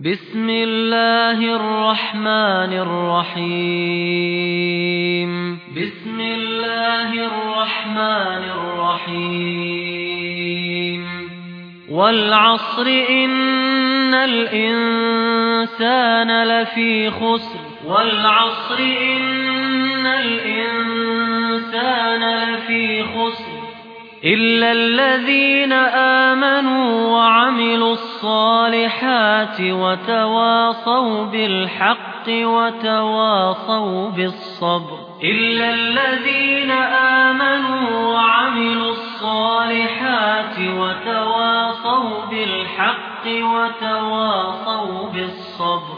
بسم الله الرحمن الرحيم بسم الله الرحمن الرحيم والعصر إن الإنسان لفي خسر والعصر إن الإنسان لفي خسر إلا الذين آمنوا وعملوا الصالحات وتواصوا بالحق وتواصوا بالصبر إلا الذين آمنوا وعملوا الصالحات وتواصوا بالحق وتواصوا بالصبر